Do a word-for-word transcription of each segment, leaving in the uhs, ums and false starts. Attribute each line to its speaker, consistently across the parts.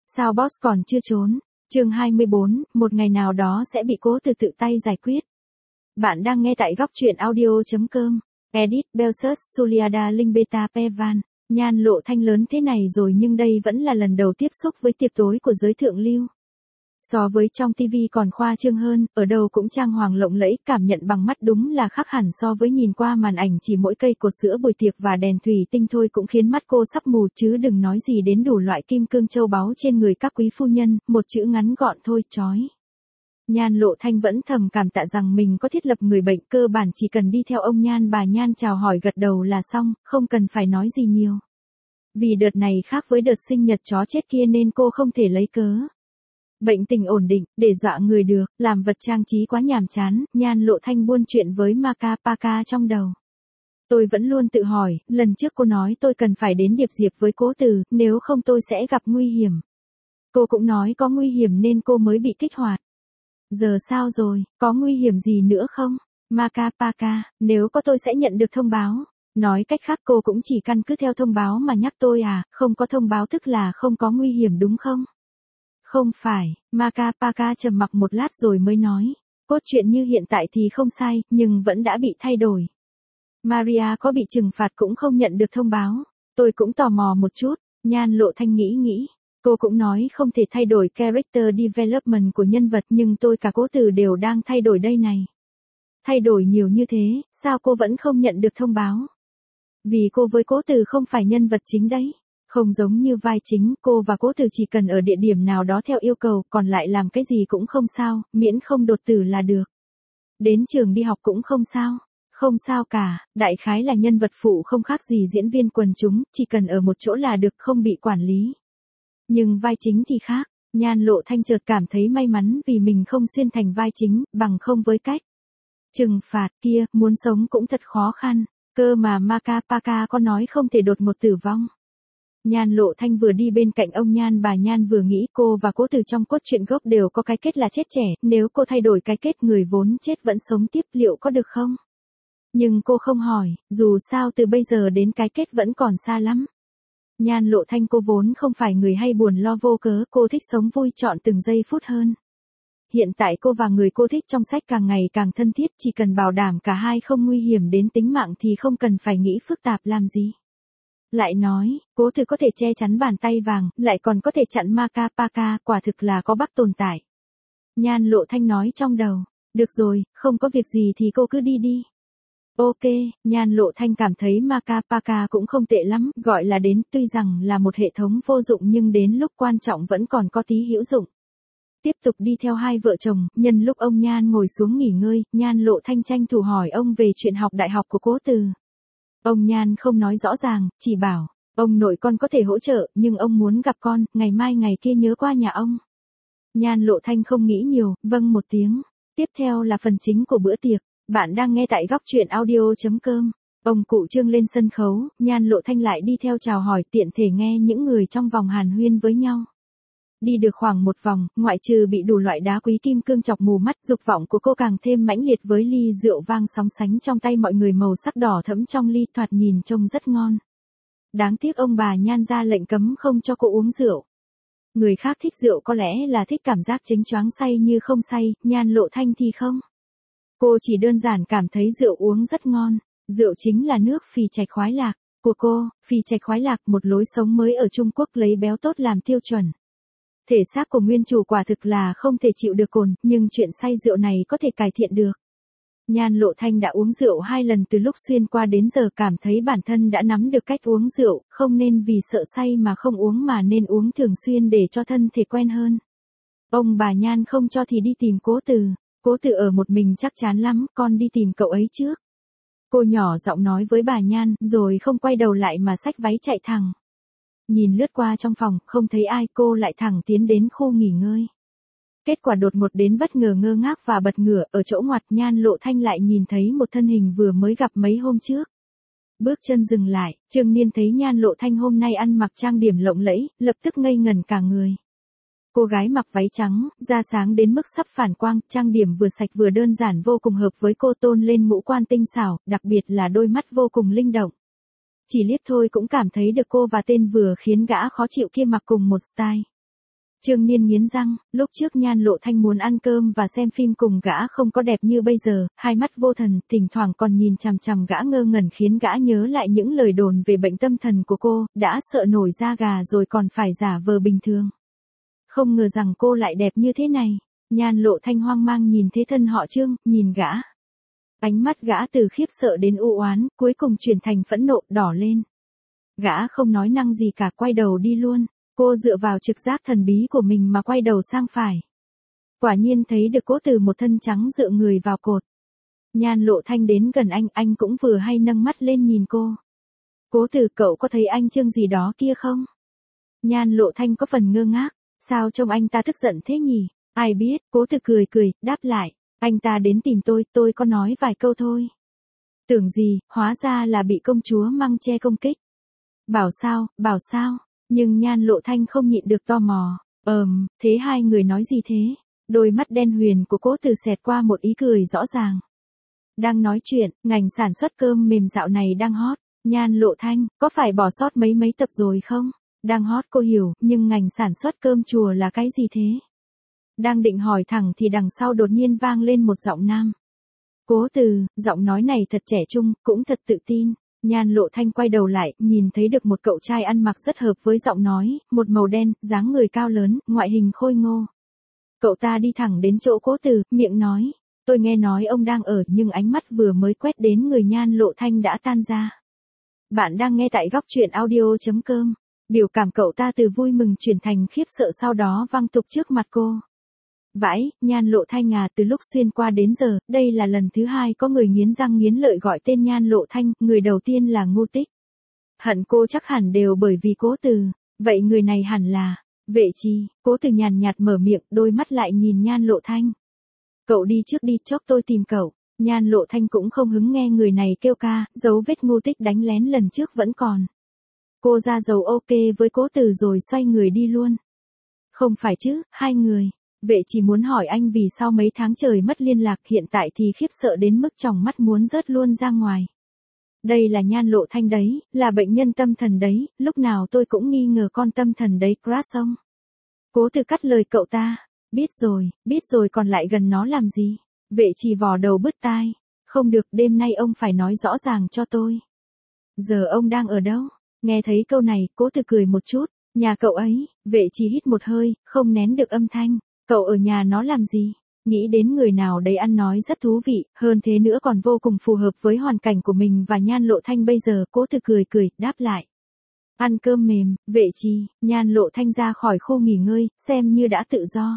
Speaker 1: Sao boss còn chưa trốn? Chương hai mươi bốn, một ngày nào đó sẽ bị Cố Từ tự tay giải quyết. Bạn đang nghe tại góc truyện audio.com. Edit Belsus Suliada Linh Beta Pevan. Nhan Lộ Thanh lớn thế này rồi nhưng đây vẫn là lần đầu tiếp xúc với tiệc tối của giới thượng lưu. So với trong ti vi còn khoa trương hơn, ở đâu cũng trang hoàng lộng lẫy, cảm nhận bằng mắt đúng là khác hẳn so với nhìn qua màn ảnh chỉ mỗi cây cột sữa buổi tiệc và đèn thủy tinh thôi cũng khiến mắt cô sắp mù chứ đừng nói gì đến đủ loại kim cương châu báu trên người các quý phu nhân, một chữ ngắn gọn thôi, chói. Nhan Lộ Thanh vẫn thầm cảm tạ rằng mình có thiết lập người bệnh, cơ bản chỉ cần đi theo ông Nhan bà Nhan chào hỏi gật đầu là xong, không cần phải nói gì nhiều. Vì đợt này khác với đợt sinh nhật chó chết kia nên cô không thể lấy cớ bệnh tình ổn định, để dọa người được, làm vật trang trí quá nhàm chán, Nhan Lộ Thanh buôn chuyện với Maka Paka trong đầu. Tôi vẫn luôn tự hỏi, lần trước cô nói tôi cần phải đến Điệp Diệp với Cố Từ, nếu không tôi sẽ gặp nguy hiểm. Cô cũng nói có nguy hiểm nên cô mới bị kích hoạt. Giờ sao rồi, có nguy hiểm gì nữa không? Maka Paka, nếu có tôi sẽ nhận được thông báo. Nói cách khác cô cũng chỉ căn cứ theo thông báo mà nhắc tôi à, không có thông báo tức là không có nguy hiểm đúng không? Không phải, Maka Paka trầm mặc một lát rồi mới nói. Cốt truyện như hiện tại thì không sai, nhưng vẫn đã bị thay đổi. Maria có bị trừng phạt cũng không nhận được thông báo. Tôi cũng tò mò một chút, Nhan Lộ Thanh nghĩ nghĩ. Cô cũng nói không thể thay đổi character development của nhân vật nhưng tôi cả Cố Từ đều đang thay đổi đây này. Thay đổi nhiều như thế, sao cô vẫn không nhận được thông báo? Vì cô với Cố Từ không phải nhân vật chính đấy. Không giống như vai chính, cô và Cố Từ chỉ cần ở địa điểm nào đó theo yêu cầu, còn lại làm cái gì cũng không sao, miễn không đột tử là được. Đến trường đi học cũng không sao. Không sao cả, đại khái là nhân vật phụ không khác gì diễn viên quần chúng, chỉ cần ở một chỗ là được, không bị quản lý. Nhưng vai chính thì khác, Nhan Lộ Thanh chợt cảm thấy may mắn vì mình không xuyên thành vai chính, bằng không với cách trừng phạt kia, muốn sống cũng thật khó khăn, cơ mà Maka Paka có nói không thể đột ngột tử vong. Nhan Lộ Thanh vừa đi bên cạnh ông Nhan bà Nhan vừa nghĩ cô và Cố Từ trong cốt truyện gốc đều có cái kết là chết trẻ, nếu cô thay đổi cái kết người vốn chết vẫn sống tiếp liệu có được không? Nhưng cô không hỏi, dù sao từ bây giờ đến cái kết vẫn còn xa lắm. Nhan Lộ Thanh cô vốn không phải người hay buồn lo vô cớ, cô thích sống vui chọn từng giây phút hơn. Hiện tại cô và người cô thích trong sách càng ngày càng thân thiết, chỉ cần bảo đảm cả hai không nguy hiểm đến tính mạng thì không cần phải nghĩ phức tạp làm gì. Lại nói, Cố Từ có thể che chắn bàn tay vàng, lại còn có thể chặn Maka Paka, quả thực là có bác tồn tại. Nhan Lộ Thanh nói trong đầu, được rồi, không có việc gì thì cô cứ đi đi. Ok, Nhan Lộ Thanh cảm thấy Maka Paka cũng không tệ lắm, gọi là đến, tuy rằng là một hệ thống vô dụng nhưng đến lúc quan trọng vẫn còn có tí hữu dụng. Tiếp tục đi theo hai vợ chồng, nhân lúc ông Nhan ngồi xuống nghỉ ngơi, Nhan Lộ Thanh tranh thủ hỏi ông về chuyện học đại học của Cố Từ. Ông Nhan không nói rõ ràng, chỉ bảo, ông nội con có thể hỗ trợ, nhưng ông muốn gặp con, ngày mai ngày kia nhớ qua nhà ông. Nhan Lộ Thanh không nghĩ nhiều, vâng một tiếng. Tiếp theo là phần chính của bữa tiệc. Bạn đang nghe tại góc truyện audio.com. Ông cụ Trương lên sân khấu, Nhan Lộ Thanh lại đi theo chào hỏi, tiện thể nghe những người trong vòng hàn huyên với nhau. Đi được khoảng một vòng, ngoại trừ bị đủ loại đá quý kim cương chọc mù mắt, dục vọng của cô càng thêm mãnh liệt với ly rượu vang sóng sánh trong tay mọi người màu sắc đỏ thẫm trong ly, thoạt nhìn trông rất ngon. Đáng tiếc ông bà Nhan ra lệnh cấm không cho cô uống rượu. Người khác thích rượu có lẽ là thích cảm giác chính choáng say như không say, Nhan Lộ Thanh thì không. Cô chỉ đơn giản cảm thấy rượu uống rất ngon. Rượu chính là nước phì trạch khoái lạc của cô. Phì trạch khoái lạc, một lối sống mới ở Trung Quốc lấy béo tốt làm tiêu chuẩn. Thể xác của nguyên chủ quả thực là không thể chịu được cồn, nhưng chuyện say rượu này có thể cải thiện được. Nhan Lộ Thanh đã uống rượu hai lần từ lúc xuyên qua đến giờ, cảm thấy bản thân đã nắm được cách uống rượu, không nên vì sợ say mà không uống mà nên uống thường xuyên để cho thân thể quen hơn. Ông bà Nhan không cho thì đi tìm Cố Từ. Cố Từ ở một mình chắc chán lắm, con đi tìm cậu ấy trước. Cô nhỏ giọng nói với bà Nhan, rồi không quay đầu lại mà xách váy chạy thẳng. Nhìn lướt qua trong phòng, không thấy ai, cô lại thẳng tiến đến khu nghỉ ngơi. Kết quả đột ngột đến bất ngờ, ngơ ngác và bật ngửa, ở chỗ ngoặt Nhan Lộ Thanh lại nhìn thấy một thân hình vừa mới gặp mấy hôm trước. Bước chân dừng lại, Trương Niên thấy Nhan Lộ Thanh hôm nay ăn mặc trang điểm lộng lẫy, lập tức ngây ngẩn cả người. Cô gái mặc váy trắng, da sáng đến mức sắp phản quang, trang điểm vừa sạch vừa đơn giản vô cùng hợp với cô, tôn lên ngũ quan tinh xảo, đặc biệt là đôi mắt vô cùng linh động. Chỉ liếc thôi cũng cảm thấy được cô và tên vừa khiến gã khó chịu kia mặc cùng một style. Trương Niên nghiến răng, lúc trước Nhan Lộ Thanh muốn ăn cơm và xem phim cùng gã không có đẹp như bây giờ, hai mắt vô thần, thỉnh thoảng còn nhìn chằm chằm gã ngơ ngẩn khiến gã nhớ lại những lời đồn về bệnh tâm thần của cô, đã sợ nổi da gà rồi còn phải giả vờ bình thường. Không ngờ rằng cô lại đẹp như thế này. Nhan Lộ Thanh hoang mang nhìn thế thân họ Trương, nhìn gã. Ánh mắt gã từ khiếp sợ đến u oán, cuối cùng chuyển thành phẫn nộ, đỏ lên. Gã không nói năng gì cả, quay đầu đi luôn. Cô dựa vào trực giác thần bí của mình mà quay đầu sang phải. Quả nhiên thấy được Cố Từ một thân trắng dựa người vào cột. Nhan Lộ Thanh đến gần anh, anh cũng vừa hay nâng mắt lên nhìn cô. Cố Từ, cậu có thấy anh Trương gì đó kia không? Nhan Lộ Thanh có phần ngơ ngác, sao trông anh ta tức giận thế nhỉ? Ai biết, Cố Từ cười cười, đáp lại, anh ta đến tìm tôi, tôi có nói vài câu thôi. Tưởng gì, hóa ra là bị công chúa Măng Tre công kích. Bảo sao, bảo sao? Nhưng Nhan Lộ Thanh không nhịn được tò mò. Ờm, thế hai người nói gì thế? Đôi mắt đen huyền của Cố Từ xẹt qua một ý cười rõ ràng. Đang nói chuyện, ngành sản xuất cơm mềm dạo này đang hot. Nhan Lộ Thanh, có phải bỏ sót mấy mấy tập rồi không? Đang hot cô hiểu, nhưng ngành sản xuất cơm chùa là cái gì thế? Đang định hỏi thẳng thì đằng sau đột nhiên vang lên một giọng nam. Cố Từ, giọng nói này thật trẻ trung, cũng thật tự tin. Nhan Lộ Thanh quay đầu lại, nhìn thấy được một cậu trai ăn mặc rất hợp với giọng nói, một màu đen, dáng người cao lớn, ngoại hình khôi ngô. Cậu ta đi thẳng đến chỗ Cố Từ, miệng nói, tôi nghe nói ông đang ở, nhưng ánh mắt vừa mới quét đến người Nhan Lộ Thanh đã tan ra. Bạn đang nghe tại góc truyện audio chấm com. Biểu cảm cậu ta từ vui mừng chuyển thành khiếp sợ sau đó văng tục trước mặt cô. Vãi, Nhan Lộ Thanh à, từ lúc xuyên qua đến giờ, đây là lần thứ hai có người nghiến răng nghiến lợi gọi tên Nhan Lộ Thanh, người đầu tiên là Ngô Tích. Hận cô chắc hẳn đều bởi vì Cố Từ, vậy người này hẳn là, Vệ Trì. Cố Từ nhàn nhạt mở miệng, đôi mắt lại nhìn Nhan Lộ Thanh. Cậu đi trước đi, chốc tôi tìm cậu. Nhan Lộ Thanh cũng không hứng nghe người này kêu ca, dấu vết Ngô Tích đánh lén lần trước vẫn còn. Cô ra dấu ok với Cố Từ rồi xoay người đi luôn. Không phải chứ, hai người. Vệ chỉ muốn hỏi anh vì sao mấy tháng trời mất liên lạc, hiện tại thì khiếp sợ đến mức tròng mắt muốn rớt luôn ra ngoài. Đây là Nhan Lộ Thanh đấy, là bệnh nhân tâm thần đấy, lúc nào tôi cũng nghi ngờ con tâm thần đấy crush ông. Cố Từ cắt lời cậu ta, biết rồi, biết rồi còn lại gần nó làm gì. Vệ chỉ vò đầu bứt tai, không được, đêm nay ông phải nói rõ ràng cho tôi. Giờ ông đang ở đâu? Nghe thấy câu này, Cố Từ cười một chút, nhà cậu ấy. Vệ chỉ hít một hơi, không nén được âm thanh. Cậu ở nhà nó làm gì? Nghĩ đến người nào đấy ăn nói rất thú vị, hơn thế nữa còn vô cùng phù hợp với hoàn cảnh của mình và Nhan Lộ Thanh bây giờ. Cố Từ cười cười, đáp lại. Ăn cơm mềm. Vệ Trì. Nhan Lộ Thanh ra khỏi khu nghỉ ngơi, xem như đã tự do.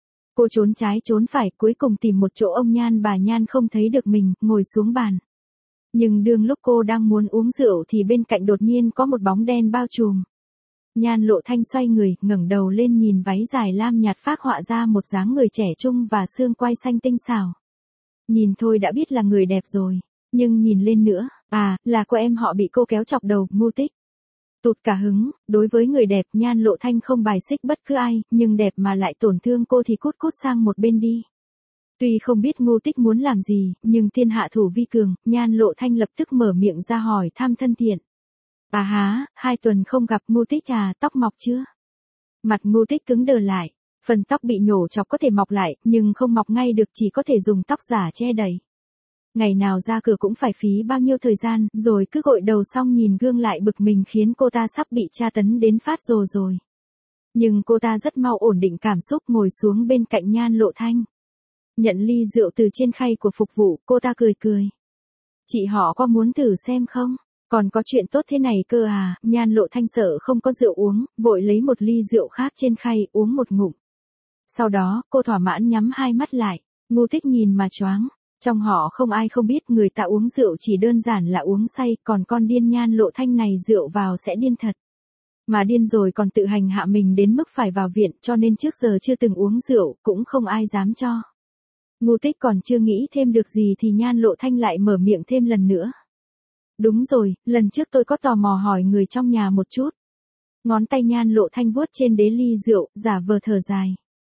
Speaker 1: Cô trốn trái trốn phải, cuối cùng tìm một chỗ ông Nhan bà Nhan không thấy được mình, ngồi xuống bàn. Nhưng đương lúc cô đang muốn uống rượu thì bên cạnh đột nhiên có một bóng đen bao trùm. Nhan Lộ Thanh xoay người, ngẩng đầu lên nhìn váy dài lam nhạt phác họa ra một dáng người trẻ trung và xương quai xanh tinh xảo. Nhìn thôi đã biết là người đẹp rồi, nhưng nhìn lên nữa, à, là cô em họ bị cô kéo chọc đầu, Ngô Tích. Tụt cả hứng, đối với người đẹp Nhan Lộ Thanh không bài xích bất cứ ai, nhưng đẹp mà lại tổn thương cô thì cút cút sang một bên đi. Tuy không biết Ngô Tích muốn làm gì, nhưng thiên hạ thủ vi cường, Nhan Lộ Thanh lập tức mở miệng ra hỏi thăm thân thiện. À há, hai tuần không gặp Ngô Tích à, tóc mọc chưa? Mặt Ngô Tích cứng đờ lại, phần tóc bị nhổ chọc có thể mọc lại, nhưng không mọc ngay được, chỉ có thể dùng tóc giả che đậy. Ngày nào ra cửa cũng phải phí bao nhiêu thời gian, rồi cứ gội đầu xong nhìn gương lại bực mình khiến cô ta sắp bị tra tấn đến phát rồ rồi. Nhưng cô ta rất mau ổn định cảm xúc, ngồi xuống bên cạnh Nhan Lộ Thanh. Nhận ly rượu từ trên khay của phục vụ, cô ta cười cười. Chị họ có muốn thử xem không? Còn có chuyện tốt thế này cơ à? Nhan Lộ Thanh sợ không có rượu uống, vội lấy một ly rượu khác trên khay, uống một ngụm. Sau đó, cô thỏa mãn nhắm hai mắt lại. Ngô Tích nhìn mà choáng. Trong họ không ai không biết người ta uống rượu chỉ đơn giản là uống say, còn con điên Nhan Lộ Thanh này rượu vào sẽ điên thật. Mà điên rồi còn tự hành hạ mình đến mức phải vào viện, cho nên trước giờ chưa từng uống rượu, cũng không ai dám cho. Ngô Tích còn chưa nghĩ thêm được gì thì Nhan Lộ Thanh lại mở miệng thêm lần nữa. Đúng rồi, lần trước tôi có tò mò hỏi người trong nhà một chút. Ngón tay Nhan Lộ Thanh vuốt trên đế ly rượu, giả vờ thở dài.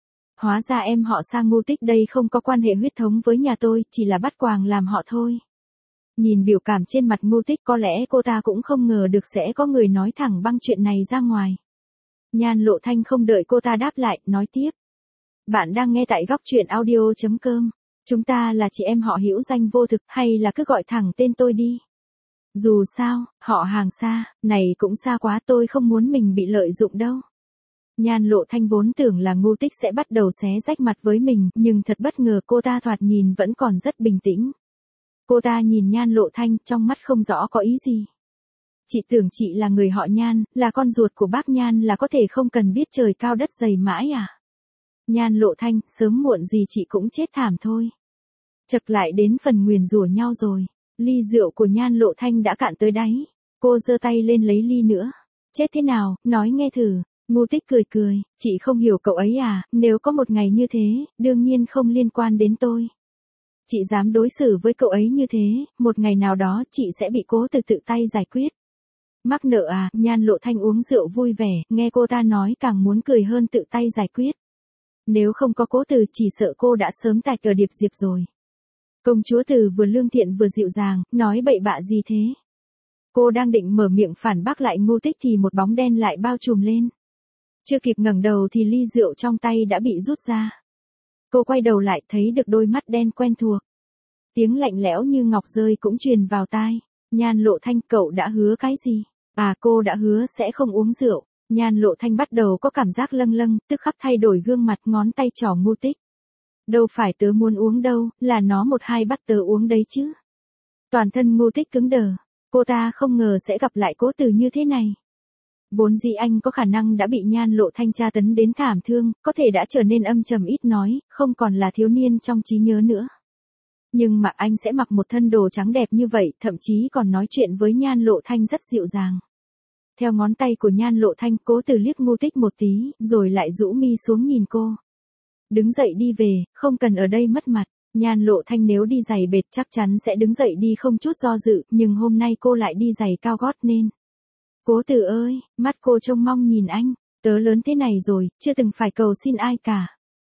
Speaker 1: Hóa ra em họ Sang Ngô Tích đây không có quan hệ huyết thống với nhà tôi, chỉ là bắt quàng làm họ thôi. Nhìn biểu cảm trên mặt Ngô Tích có lẽ cô ta cũng không ngờ được sẽ có người nói thẳng băng chuyện này ra ngoài. Nhan Lộ Thanh không đợi cô ta đáp lại, nói tiếp. Bạn đang nghe tại góc truyện audio.com. Chúng ta là chị em họ hữu danh vô thực, hay là cứ gọi thẳng tên tôi đi. Dù sao, họ hàng xa, này cũng xa quá, tôi không muốn mình bị lợi dụng đâu. Nhan Lộ Thanh vốn tưởng là Ngô Tích sẽ bắt đầu xé rách mặt với mình, nhưng thật bất ngờ cô ta thoạt nhìn vẫn còn rất bình tĩnh. Cô ta nhìn Nhan Lộ Thanh, trong mắt không rõ có ý gì. Chị tưởng chị là người họ Nhan, là con ruột của bác Nhan, là có thể không cần biết trời cao đất dày mãi à? Nhan Lộ Thanh, sớm muộn gì chị cũng chết thảm thôi. Chật lại đến phần nguyền rủa nhau rồi. Ly rượu của Nhan Lộ Thanh đã cạn tới đáy. Cô giơ tay lên lấy ly nữa. Chết thế nào, nói nghe thử. Ngô Tích cười cười, chị không hiểu cậu ấy à, nếu có một ngày như thế, đương nhiên không liên quan đến tôi. Chị dám đối xử với cậu ấy như thế, một ngày nào đó chị sẽ bị cố từ tự tay giải quyết. Mắc nợ à, Nhan Lộ Thanh uống rượu vui vẻ, nghe cô ta nói càng muốn cười hơn tự tay giải quyết. Nếu không có cố từ chỉ sợ cô đã sớm tạch ở Điệp Diệp rồi. Công chúa Từ vừa lương thiện vừa dịu dàng, nói bậy bạ gì thế? Cô đang định mở miệng phản bác lại Ngô Tích thì một bóng đen lại bao trùm lên. Chưa kịp ngẩng đầu thì ly rượu trong tay đã bị rút ra. Cô quay đầu lại thấy được đôi mắt đen quen thuộc. Tiếng lạnh lẽo như ngọc rơi cũng truyền vào tai. Nhan Lộ Thanh, cậu đã hứa cái gì? À, cô đã hứa sẽ không uống rượu. Nhan Lộ Thanh bắt đầu có cảm giác lâng lâng, tức khắc thay đổi gương mặt, ngón tay trỏ Ngô Tích. Đâu phải tớ muốn uống đâu, là nó một hai bắt tớ uống đấy chứ. Toàn thân Ngô Tích cứng đờ. Cô ta không ngờ sẽ gặp lại Cố Từ như thế này. Vốn dĩ anh có khả năng đã bị Nhan Lộ Thanh tra tấn đến thảm thương, có thể đã trở nên âm trầm ít nói, không còn là thiếu niên trong trí nhớ nữa. Nhưng mà anh sẽ mặc một thân đồ trắng đẹp như vậy, thậm chí còn nói chuyện với Nhan Lộ Thanh rất dịu dàng. Theo ngón tay của Nhan Lộ Thanh, Cố Từ liếc Ngô Tích một tí, rồi lại rũ mi xuống nhìn cô. Đứng dậy đi về, không cần ở đây mất mặt. Nhan Lộ Thanh nếu đi giày bệt chắc chắn sẽ đứng dậy đi không chút do dự, nhưng hôm nay cô lại đi giày cao gót nên. Cố Từ ơi, mắt cô trông mong nhìn anh, tớ lớn thế này rồi, chưa từng phải cầu xin ai cả.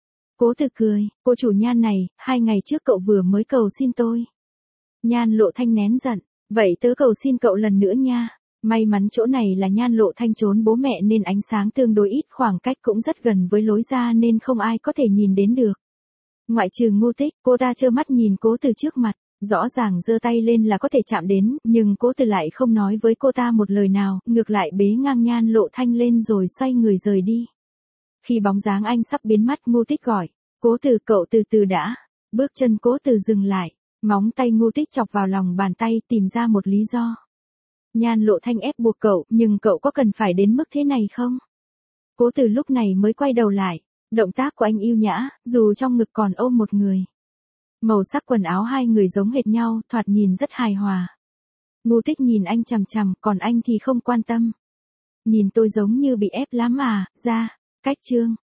Speaker 1: Cố Từ cười, cô chủ Nhan này, hai ngày trước cậu vừa mới cầu xin tôi. Nhan Lộ Thanh nén giận, vậy tớ cầu xin cậu lần nữa nha. May mắn chỗ này là Nhan Lộ Thanh trốn bố mẹ nên ánh sáng tương đối ít, khoảng cách cũng rất gần với lối ra nên không ai có thể nhìn đến được. Ngoại trừ Ngô Tích, cô ta trơ mắt nhìn Cố Từ trước mặt, rõ ràng giơ tay lên là có thể chạm đến, nhưng Cố Từ lại không nói với cô ta một lời nào, ngược lại bế ngang Nhan Lộ Thanh lên rồi xoay người rời đi. Khi bóng dáng anh sắp biến mất, Ngô Tích gọi, Cố Từ, cậu từ từ đã. Bước chân Cố Từ dừng lại, móng tay Ngô Tích chọc vào lòng bàn tay tìm ra một lý do. Nhan Lộ Thanh ép buộc cậu, nhưng cậu có cần phải đến mức thế này không? Cố Từ lúc này mới quay đầu lại, động tác của anh yêu nhã, dù trong ngực còn ôm một người. Màu sắc quần áo hai người giống hệt nhau, thoạt nhìn rất hài hòa. Ngô Tích nhìn anh chằm chằm, còn anh thì không quan tâm. Nhìn tôi giống như bị ép lắm à, ra, cách chương.